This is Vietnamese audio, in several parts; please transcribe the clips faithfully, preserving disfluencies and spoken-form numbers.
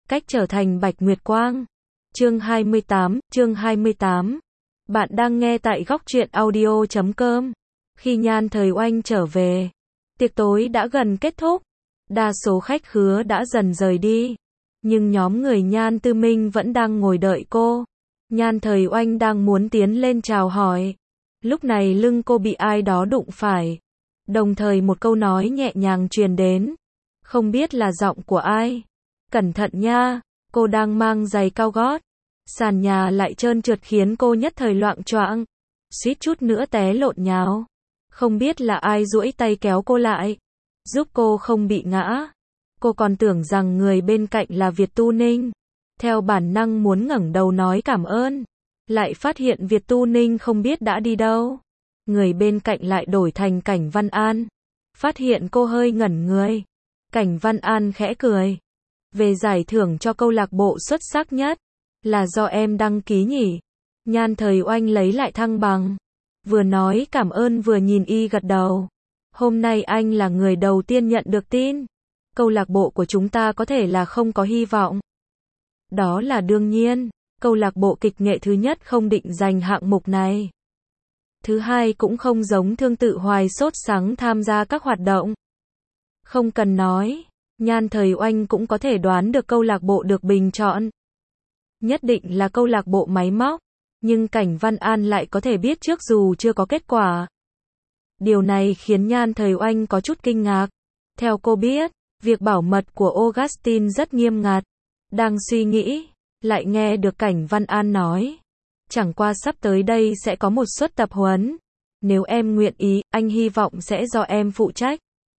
Cách trở thành Bạch Nguyệt Quang. Chương hai mươi tám, chương hai mươi tám. Bạn đang nghe tại góc truyện audio chấm com. Khi Nhan Thời Oanh trở về, tiệc tối đã gần kết thúc. Đa số khách khứa đã dần rời đi, nhưng nhóm người Nhan Tư Minh vẫn đang ngồi đợi cô. Nhan Thời Oanh đang muốn tiến lên chào hỏi. Lúc này lưng cô bị ai đó đụng phải. Đồng thời một câu nói nhẹ nhàng truyền đến. Không biết là giọng của ai. Cẩn thận nha, cô đang mang giày cao gót. Sàn nhà lại trơn trượt khiến cô nhất thời loạng choạng, suýt chút nữa té lộn nhào. Không biết là ai duỗi tay kéo cô lại, giúp cô không bị ngã. Cô còn tưởng rằng người bên cạnh là Việt Tu Ninh. Theo bản năng muốn ngẩng đầu nói cảm ơn, lại phát hiện Việt Tu Ninh không biết đã đi đâu. Người bên cạnh lại đổi thành Cảnh Văn An. Phát hiện cô hơi ngẩn người, Cảnh Văn An khẽ cười. Về giải thưởng cho câu lạc bộ xuất sắc nhất, là do em đăng ký nhỉ? Nhan Thời Oanh lấy lại thăng bằng, vừa nói cảm ơn vừa nhìn y gật đầu. Hôm nay anh là người đầu tiên nhận được tin. Câu lạc bộ của chúng ta có thể là không có hy vọng. Đó là đương nhiên, câu lạc bộ kịch nghệ thứ nhất không định giành hạng mục này. Thứ hai cũng không giống Thương Tự Hoài sốt sắng tham gia các hoạt động. Không cần nói, Nhan Thời Oanh cũng có thể đoán được câu lạc bộ được bình chọn. Nhất định là câu lạc bộ máy móc, nhưng Cảnh Văn An lại có thể biết trước dù chưa có kết quả. Điều này khiến Nhan Thời Oanh có chút kinh ngạc. Theo cô biết, việc bảo mật của Augustine rất nghiêm ngặt. Đang suy nghĩ, lại nghe được Cảnh Văn An nói. Chẳng qua sắp tới đây sẽ có một suất tập huấn. Nếu em nguyện ý, anh hy vọng sẽ do em phụ trách.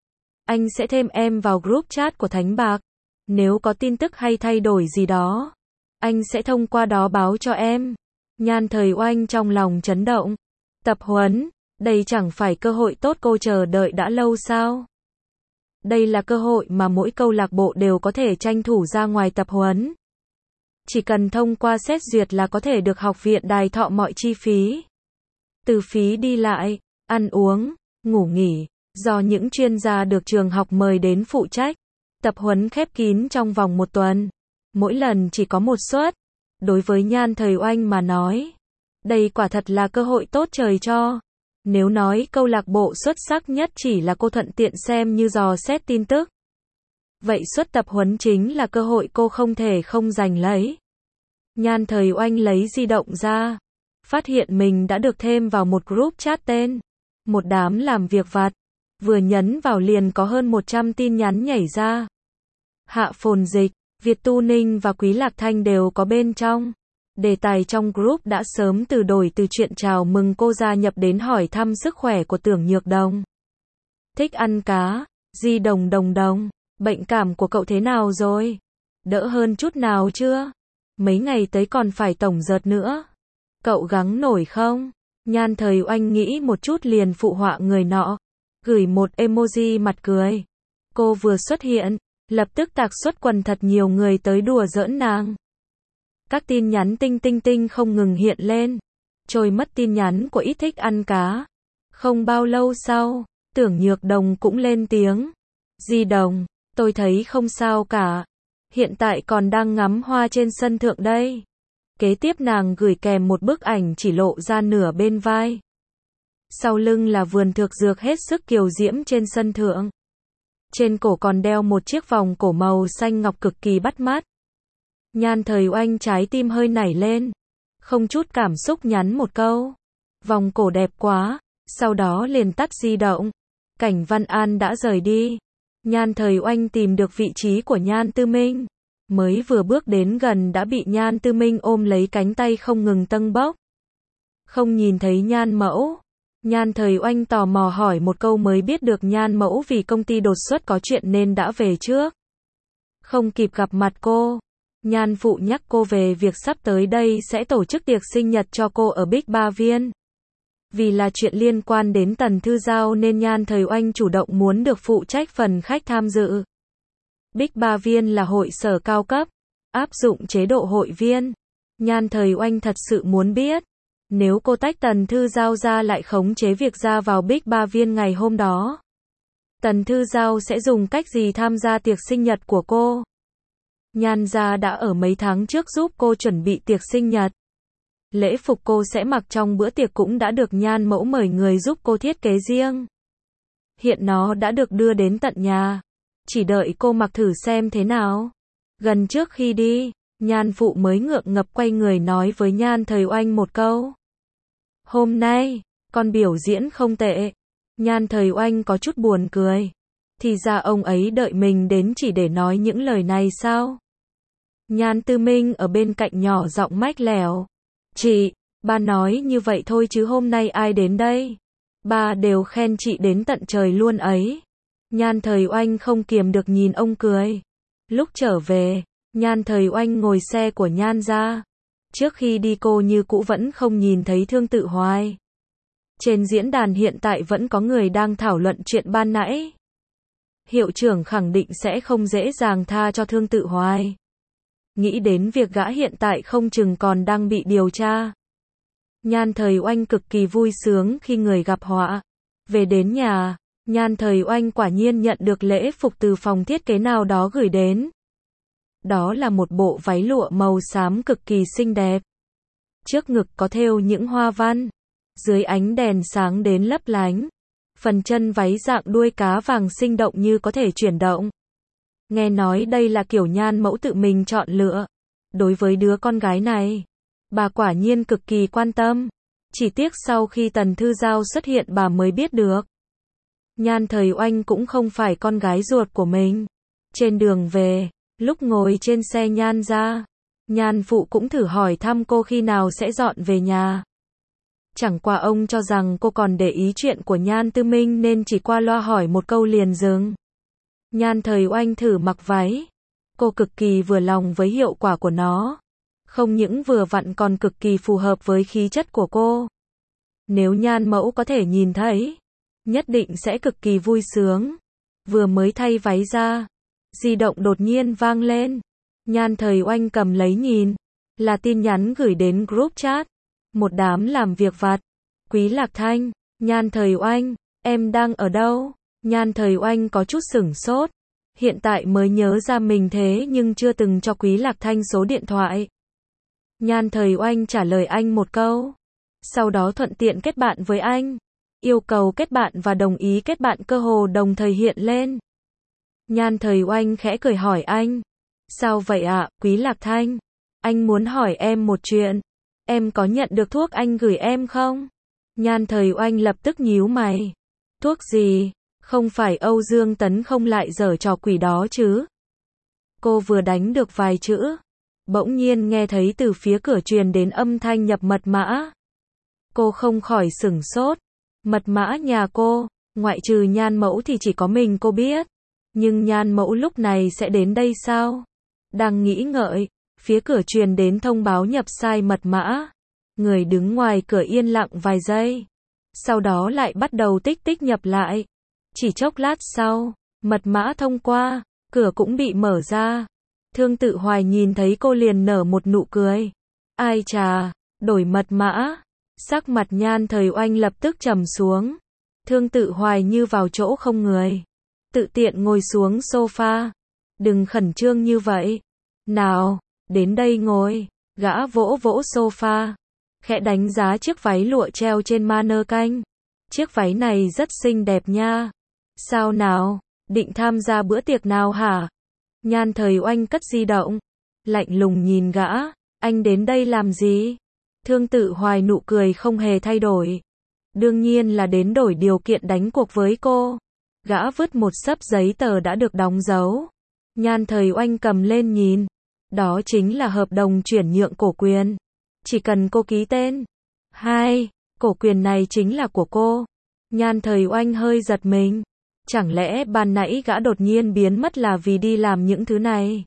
Anh sẽ thêm em vào group chat của Thánh Bạc. Nếu có tin tức hay thay đổi gì đó, anh sẽ thông qua đó báo cho em. Nhan Thời Oanh trong lòng chấn động. Tập huấn, đây chẳng phải cơ hội tốt cô chờ đợi đã lâu sao? Đây là cơ hội mà mỗi câu lạc bộ đều có thể tranh thủ ra ngoài tập huấn. Chỉ cần thông qua xét duyệt là có thể được học viện đài thọ mọi chi phí. Từ phí đi lại, ăn uống, ngủ nghỉ, do những chuyên gia được trường học mời đến phụ trách. Tập huấn khép kín trong vòng một tuần. Mỗi lần chỉ có một suất. Đối với Nhan Thời Oanh mà nói, đây quả thật là cơ hội tốt trời cho. Nếu nói câu lạc bộ xuất sắc nhất chỉ là cô thuận tiện xem như dò xét tin tức, vậy suất tập huấn chính là cơ hội cô không thể không giành lấy. Nhan Thời Oanh lấy di động ra, phát hiện mình đã được thêm vào một group chat tên Một Đám Làm Việc Vặt. Vừa nhấn vào liền có hơn một trăm tin nhắn nhảy ra. Hạ Phồn Dịch, Việt Tu Ninh và Quý Lạc Thanh đều có bên trong. Đề tài trong group đã sớm từ đổi từ chuyện chào mừng cô gia nhập đến hỏi thăm sức khỏe của Tưởng Nhược Đồng. Thích ăn cá, Di Đồng Đồng Đồng, bệnh cảm của cậu thế nào rồi? Đỡ hơn chút nào chưa? Mấy ngày tới còn phải tổng dợt nữa. Cậu gắng nổi không? Nhan Thời Oanh nghĩ một chút liền phụ họa người nọ, gửi một emoji mặt cười. Cô vừa xuất hiện, lập tức tạc xuất quần thật nhiều người tới đùa giỡn nàng. Các tin nhắn tinh tinh tinh không ngừng hiện lên. Trôi mất tin nhắn của Ít Thích Ăn Cá. Không bao lâu sau, Tưởng Nhược Đồng cũng lên tiếng. Di Đồng, tôi thấy không sao cả. Hiện tại còn đang ngắm hoa trên sân thượng đây. Kế tiếp nàng gửi kèm một bức ảnh chỉ lộ ra nửa bên vai. Sau lưng là vườn thực dược hết sức kiều diễm trên sân thượng. Trên cổ còn đeo một chiếc vòng cổ màu xanh ngọc cực kỳ bắt mắt. Nhan Thời Oanh trái tim hơi nảy lên. Không chút cảm xúc nhắn một câu. Vòng cổ đẹp quá. Sau đó liền tắt di động. Cảnh Văn An đã rời đi. Nhan Thời Oanh tìm được vị trí của Nhan Tư Minh. Mới vừa bước đến gần đã bị Nhan Tư Minh ôm lấy cánh tay không ngừng tâng bốc. Không nhìn thấy Nhan Mẫu. Nhan Thời Oanh tò mò hỏi một câu mới biết được Nhan Mẫu vì công ty đột xuất có chuyện nên đã về trước. Không kịp gặp mặt cô. Nhan Phụ nhắc cô về việc sắp tới đây sẽ tổ chức tiệc sinh nhật cho cô ở Bích Ba Viên. Vì là chuyện liên quan đến Tần Thư Giao nên Nhan Thời Oanh chủ động muốn được phụ trách phần khách tham dự. Bích Ba Viên là hội sở cao cấp, áp dụng chế độ hội viên. Nhan Thời Oanh thật sự muốn biết, nếu cô tách Tần Thư Giao ra lại khống chế việc ra vào Bích Ba Viên ngày hôm đó, Tần Thư Giao sẽ dùng cách gì tham gia tiệc sinh nhật của cô? Nhan gia đã ở mấy tháng trước giúp cô chuẩn bị tiệc sinh nhật. Lễ phục cô sẽ mặc trong bữa tiệc cũng đã được Nhan mẫu mời người giúp cô thiết kế riêng. Hiện nó đã được đưa đến tận nhà. Chỉ đợi cô mặc thử xem thế nào. Gần trước khi đi, Nhan phụ mới ngượng ngập quay người nói với Nhan Thời Oanh một câu. Hôm nay, con biểu diễn không tệ. Nhan Thời Oanh có chút buồn cười. Thì ra ông ấy đợi mình đến chỉ để nói những lời này sao? Nhan Tư Minh ở bên cạnh nhỏ giọng mách lẻo. Chị, ba nói như vậy thôi chứ hôm nay ai đến đây? Ba đều khen chị đến tận trời luôn ấy. Nhan Thời Oanh không kiềm được nhìn ông cười. Lúc trở về, Nhan Thời Oanh ngồi xe của Nhan ra. Trước khi đi cô như cũ vẫn không nhìn thấy Thương Tự Hoài. Trên diễn đàn hiện tại vẫn có người đang thảo luận chuyện ban nãy. Hiệu trưởng khẳng định sẽ không dễ dàng tha cho Thương Tự Hoài. Nghĩ đến việc gã hiện tại không chừng còn đang bị điều tra. Nhan Thời Oanh cực kỳ vui sướng khi người gặp họa. Về đến nhà, Nhan Thời Oanh quả nhiên nhận được lễ phục từ phòng thiết kế nào đó gửi đến. Đó là một bộ váy lụa màu xám cực kỳ xinh đẹp. Trước ngực có thêu những hoa văn. Dưới ánh đèn sáng đến lấp lánh. Phần chân váy dạng đuôi cá vàng sinh động như có thể chuyển động. Nghe nói đây là kiểu Nhan mẫu tự mình chọn lựa. Đối với đứa con gái này, bà quả nhiên cực kỳ quan tâm. Chỉ tiếc sau khi Tần Thư Giao xuất hiện bà mới biết được. Nhan Thời Oanh cũng không phải con gái ruột của mình. Trên đường về, lúc ngồi trên xe Nhan ra, Nhan phụ cũng thử hỏi thăm cô khi nào sẽ dọn về nhà. Chẳng qua ông cho rằng cô còn để ý chuyện của Nhan Tư Minh nên chỉ qua loa hỏi một câu liền dừng. Nhan Thời Oanh thử mặc váy. Cô cực kỳ vừa lòng với hiệu quả của nó. Không những vừa vặn còn cực kỳ phù hợp với khí chất của cô. Nếu Nhan mẫu có thể nhìn thấy, nhất định sẽ cực kỳ vui sướng. Vừa mới thay váy ra, di động đột nhiên vang lên. Nhan Thời Oanh cầm lấy nhìn. Là tin nhắn gửi đến group chat. Một đám làm việc vặt. Quý Lạc Thanh, Nhan Thời Oanh, em đang ở đâu? Nhan Thời Oanh có chút sửng sốt. Hiện tại mới nhớ ra mình thế nhưng chưa từng cho Quý Lạc Thanh số điện thoại. Nhan Thời Oanh trả lời anh một câu. Sau đó thuận tiện kết bạn với anh. Yêu cầu kết bạn và đồng ý kết bạn cơ hồ đồng thời hiện lên. Nhan Thời Oanh khẽ cười hỏi anh. Sao vậy ạ, Quý Lạc Thanh? Anh muốn hỏi em một chuyện. Em có nhận được thuốc anh gửi em không? Nhan Thời Oanh lập tức nhíu mày. Thuốc gì? Không phải Âu Dương Tấn không lại giở trò quỷ đó chứ? Cô vừa đánh được vài chữ. Bỗng nhiên nghe thấy từ phía cửa truyền đến âm thanh nhập mật mã. Cô không khỏi sửng sốt. Mật mã nhà cô, ngoại trừ Nhan mẫu thì chỉ có mình cô biết. Nhưng Nhan mẫu lúc này sẽ đến đây sao? Đang nghĩ ngợi, phía cửa truyền đến thông báo nhập sai mật mã. Người đứng ngoài cửa yên lặng vài giây. Sau đó lại bắt đầu tích tích nhập lại. Chỉ chốc lát sau, mật mã thông qua, cửa cũng bị mở ra. Thương Tự Hoài nhìn thấy cô liền nở một nụ cười. Ai chà, đổi mật mã. Sắc mặt Nhan Thời Oanh lập tức trầm xuống. Thương Tự Hoài như vào chỗ không người. Tự tiện ngồi xuống sofa. Đừng khẩn trương như vậy. Nào, đến đây ngồi. Gã vỗ vỗ sofa. Khẽ đánh giá chiếc váy lụa treo trên mannequin. Chiếc váy này rất xinh đẹp nha. Sao nào, định tham gia bữa tiệc nào hả? Nhan Thời Oanh cất di động. Lạnh lùng nhìn gã. Anh đến đây làm gì? Thương Tự Hoài nụ cười không hề thay đổi. Đương nhiên là đến đổi điều kiện đánh cuộc với cô. Gã vứt một xấp giấy tờ đã được đóng dấu. Nhan Thời Oanh cầm lên nhìn. Đó chính là hợp đồng chuyển nhượng cổ quyền. Chỉ cần cô ký tên. Hai, cổ quyền này chính là của cô. Nhan Thời Oanh hơi giật mình. Chẳng lẽ ban nãy gã đột nhiên biến mất là vì đi làm những thứ này?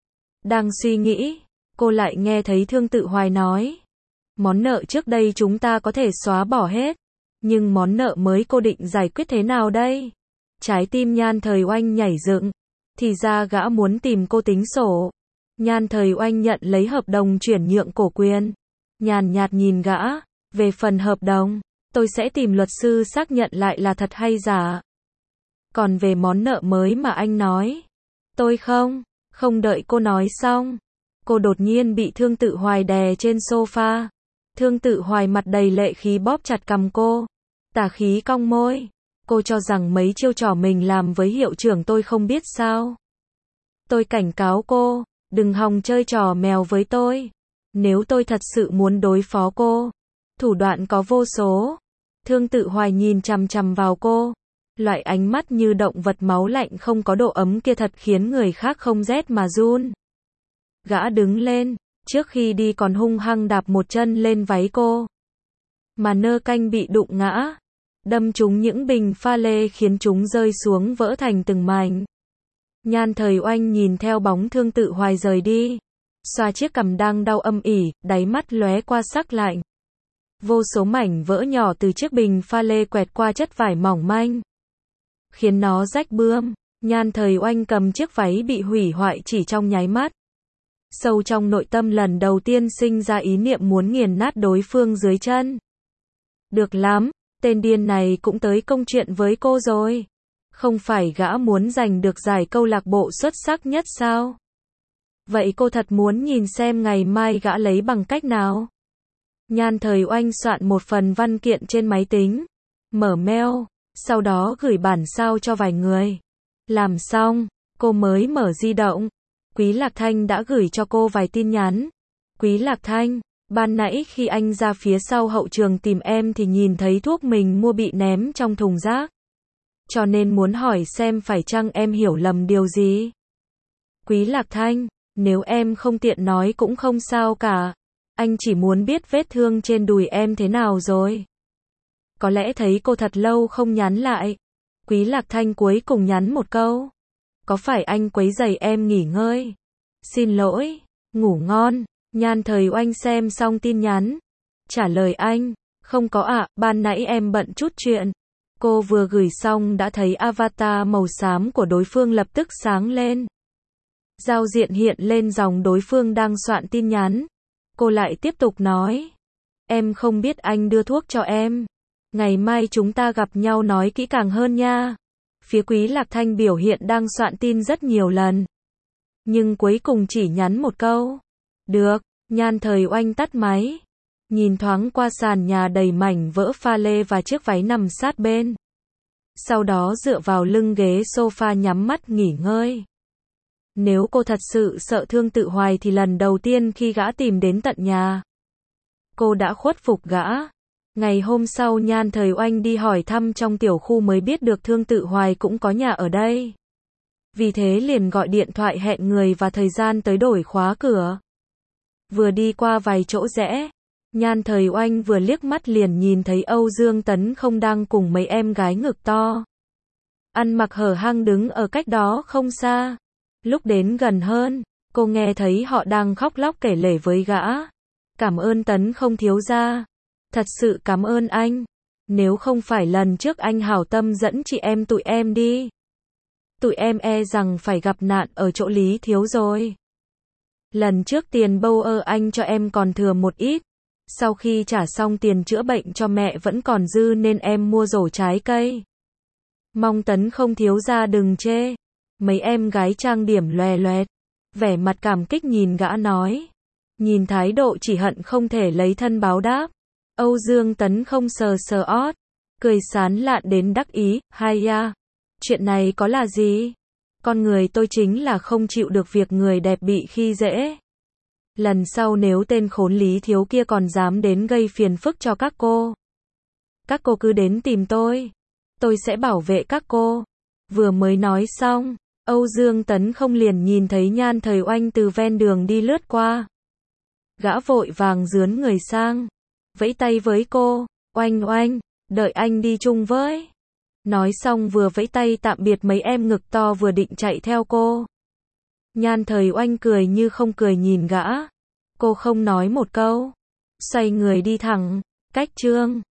Đang suy nghĩ, cô lại nghe thấy Thương Tự Hoài nói. Món nợ trước đây chúng ta có thể xóa bỏ hết. Nhưng món nợ mới cô định giải quyết thế nào đây? Trái tim Nhan Thời Oanh nhảy dựng. Thì ra gã muốn tìm cô tính sổ. Nhan Thời Oanh nhận lấy hợp đồng chuyển nhượng cổ quyền. Nhàn nhạt nhìn gã. Về phần hợp đồng, tôi sẽ tìm luật sư xác nhận lại là thật hay giả. Còn về món nợ mới mà anh nói, tôi không, Không đợi cô nói xong, cô đột nhiên bị Thương Tự Hoài đè trên sofa. Thương Tự Hoài mặt đầy lệ khí bóp chặt cằm cô, tà khí cong môi. Cô cho rằng mấy chiêu trò mình làm với hiệu trưởng tôi không biết sao? Tôi cảnh cáo cô, đừng hòng chơi trò mèo với tôi. Nếu tôi thật sự muốn đối phó cô, thủ đoạn có vô số. Thương Tự Hoài nhìn chằm chằm vào cô, loại ánh mắt như động vật máu lạnh không có độ ấm kia thật khiến người khác không rét mà run. Gã đứng lên, trước khi đi còn hung hăng đạp một chân lên váy cô. Mà nơ canh bị đụng ngã, đâm trúng những bình pha lê khiến chúng rơi xuống vỡ thành từng mảnh. Nhan Thời Oanh nhìn theo bóng Thương Tự Hoài rời đi, xoa chiếc cằm đang đau âm ỉ, đáy mắt lóe qua sắc lạnh. Vô số mảnh vỡ nhỏ từ chiếc bình pha lê quẹt qua chất vải mỏng manh, khiến nó rách bươm. Nhan Thời Oanh cầm chiếc váy bị hủy hoại chỉ trong nháy mắt. Sâu trong nội tâm lần đầu tiên sinh ra ý niệm muốn nghiền nát đối phương dưới chân. Được lắm, tên điên này cũng tới công chuyện với cô rồi. Không phải gã muốn giành được giải câu lạc bộ xuất sắc nhất sao? Vậy cô thật muốn nhìn xem ngày mai gã lấy bằng cách nào? Nhan Thời Oanh soạn một phần văn kiện trên máy tính, mở mail, sau đó gửi bản sao cho vài người. Làm xong, cô mới mở di động. Quý Lạc Thanh đã gửi cho cô vài tin nhắn. Quý Lạc Thanh, ban nãy khi anh ra phía sau hậu trường tìm em thì nhìn thấy thuốc mình mua bị ném trong thùng rác. Cho nên muốn hỏi xem phải chăng em hiểu lầm điều gì. Quý Lạc Thanh, nếu em không tiện nói cũng không sao cả. Anh chỉ muốn biết vết thương trên đùi em thế nào rồi. Có lẽ thấy cô thật lâu không nhắn lại. Quý Lạc Thanh cuối cùng nhắn một câu. Có phải anh quấy rầy em nghỉ ngơi? Xin lỗi, ngủ ngon. Nhan Thời Oanh xem xong tin nhắn, trả lời anh, không có ạ, à, ban nãy em bận chút chuyện. Cô vừa gửi xong đã thấy avatar màu xám của đối phương lập tức sáng lên. Giao diện hiện lên dòng đối phương đang soạn tin nhắn. Cô lại tiếp tục nói, em không biết anh đưa thuốc cho em. Ngày mai chúng ta gặp nhau nói kỹ càng hơn nha. Phía Quý Lạc Thanh biểu hiện đang soạn tin rất nhiều lần, nhưng cuối cùng chỉ nhắn một câu. Được. Nhan Thời Oanh tắt máy, nhìn thoáng qua sàn nhà đầy mảnh vỡ pha lê và chiếc váy nằm sát bên. Sau đó dựa vào lưng ghế sofa nhắm mắt nghỉ ngơi. Nếu cô thật sự sợ Thương Tự Hoài thì lần đầu tiên khi gã tìm đến tận nhà, cô đã khuất phục gã. Ngày hôm sau Nhan Thời Oanh đi hỏi thăm trong tiểu khu mới biết được Thương Tự Hoài cũng có nhà ở đây. Vì thế liền gọi điện thoại hẹn người và thời gian tới đổi khóa cửa. Vừa đi qua vài chỗ rẽ, Nhan Thời Oanh vừa liếc mắt liền nhìn thấy Âu Dương Tấn không đang cùng mấy em gái ngực to, ăn mặc hở hang đứng ở cách đó không xa. Lúc đến gần hơn, cô nghe thấy họ đang khóc lóc kể lể với gã. Cảm ơn Tấn không thiếu gia. Thật sự cảm ơn anh. Nếu không phải lần trước anh hảo tâm dẫn chị em tụi em đi, tụi em e rằng phải gặp nạn ở chỗ Lý thiếu rồi. Lần trước tiền bâu ơ anh cho em còn thừa một ít. Sau khi trả xong tiền chữa bệnh cho mẹ vẫn còn dư nên em mua rổ trái cây. Mong Tấn không thiếu gia đừng chê. Mấy em gái trang điểm loè loẹt, vẻ mặt cảm kích nhìn gã nói. Nhìn thái độ chỉ hận không thể lấy thân báo đáp. Âu Dương Tấn không sờ sờ ót, cười sán lạn đến đắc ý. Hay ya, chuyện này có là gì? Con người tôi chính là không chịu được việc người đẹp bị khi dễ. Lần sau nếu tên khốn Lý thiếu kia còn dám đến gây phiền phức cho các cô, các cô cứ đến tìm tôi, tôi sẽ bảo vệ các cô. Vừa mới nói xong, Âu Dương Tấn không liền nhìn thấy Nhan Thời Oanh từ ven đường đi lướt qua. Gã vội vàng rướn người sang, vẫy tay với cô. Oanh Oanh, đợi anh đi chung với. Nói xong vừa vẫy tay tạm biệt mấy em ngực to vừa định chạy theo cô. Nhan Thời Oanh cười như không cười nhìn gã. Cô không nói một câu, xoay người đi thẳng. Cách chương